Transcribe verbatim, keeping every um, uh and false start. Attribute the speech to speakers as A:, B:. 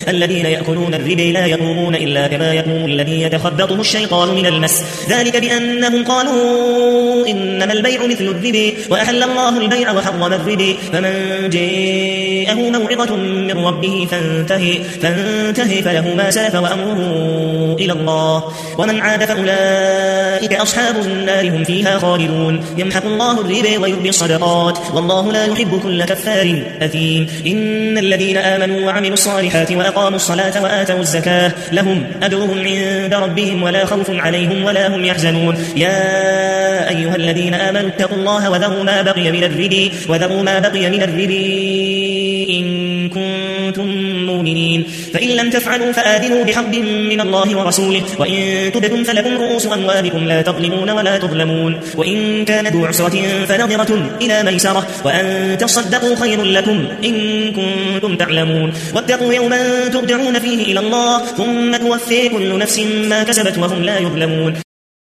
A: الذين يأكلون الربا لا يقومون إلا كما يقوم الذي يتخبطه الشيطان من المس ذلك بأنهم قالوا إنما البيع مثل الربا وأحل الله البيع وحرم الربا فمن جاءه موعظة من ربه فانتهي, فانتهي فله ما سلف وأمره إلى الله ومن عاد فأولئك أصحاب النار هم فيها خالدون يمحق الله الربا ويربي الصدقات والله لا يحب كل كفار أثيم إن الذين آمنوا وعملوا الصالحات وأقاموا الصلاة وآتوا الزكاة لهم أجرهم عند ربهم ولا خوف عليهم ولا هم يحزنون يا أيها الذين آمنوا اتقوا الله وذروا ما بقي من الربا وذروا ما بقي من الربا إن كنتم مؤمنين فإن لم تفعلوا فآذنوا بحرب من الله ورسوله وإن تبتم فلكم رؤوس أموالكم لا تظلمون ولا تظلمون وإن كان ذو عسرة فنظرة إلى ميسرة وأن تصدقوا خير لكم إن كنتم تعلمون واتقوا يوما ترجعون فيه إلى الله ثم توفي كل نفس ما كسبت وهم لا يظلمون